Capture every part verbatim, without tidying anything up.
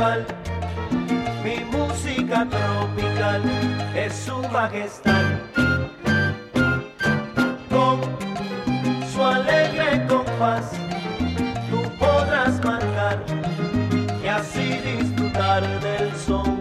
rival, mi música tropical es su majestad. Con su alegre compás tú podrás marcar y así disfrutar del son.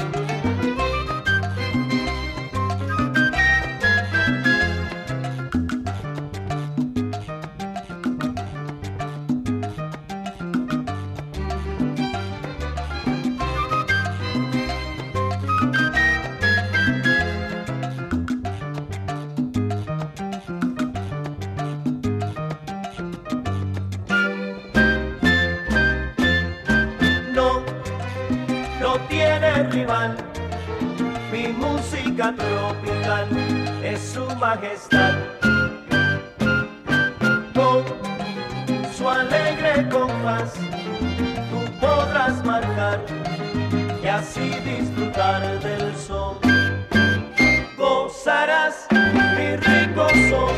No tiene rival, mi música tropical es su majestad. Con su alegre compás tú podrás marcar y así disfrutar del son. Gozarás mi rico son,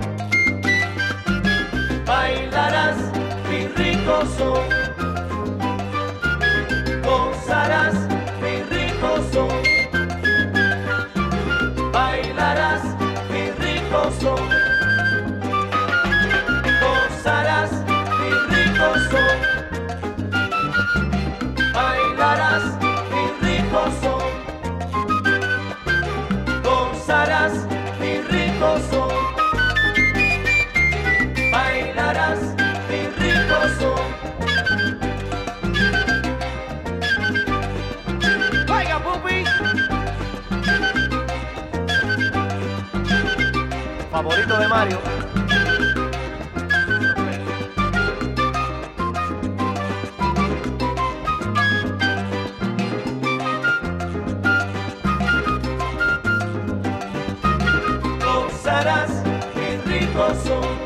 bailarás mi rico son. Gozarás mi rico son, bailarás mi rico son. Gozarás mi rico son, bailarás mi rico son. Gozarás mi rico son, bailarás mi rico son. Favorito de Mario. Gozarás mi rico son,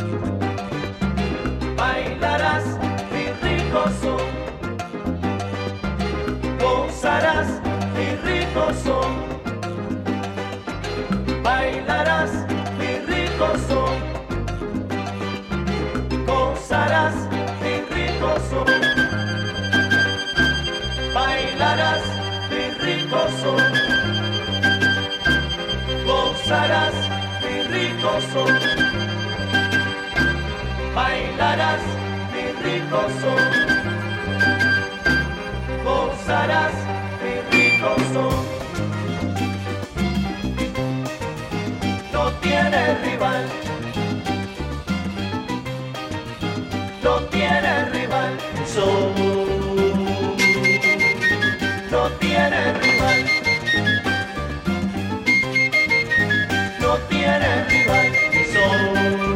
bailarás mi rico son. Gozarás mi rico son, bailarás mi rico son. Gozarás mi rico son, bailarás mi rico son. Gozarás mi rico son, bailarás mi rico son. Gozarás mi rico son. No tiene rival, no tiene rival, son. No tiene rival, no tiene rival, son.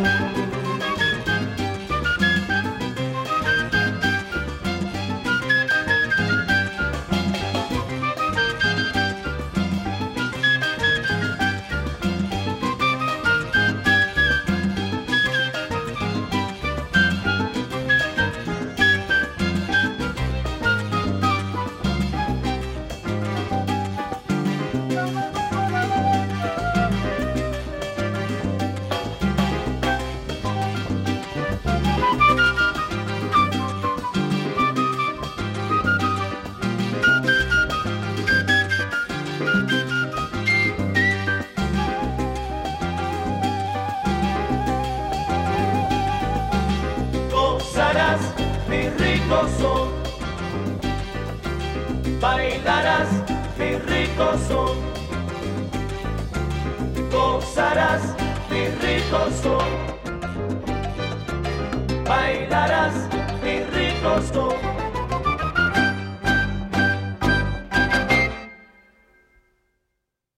Gozarás mi rico son, bailarás mi rico son. Gozarás mi rico son, bailarás mi rico son.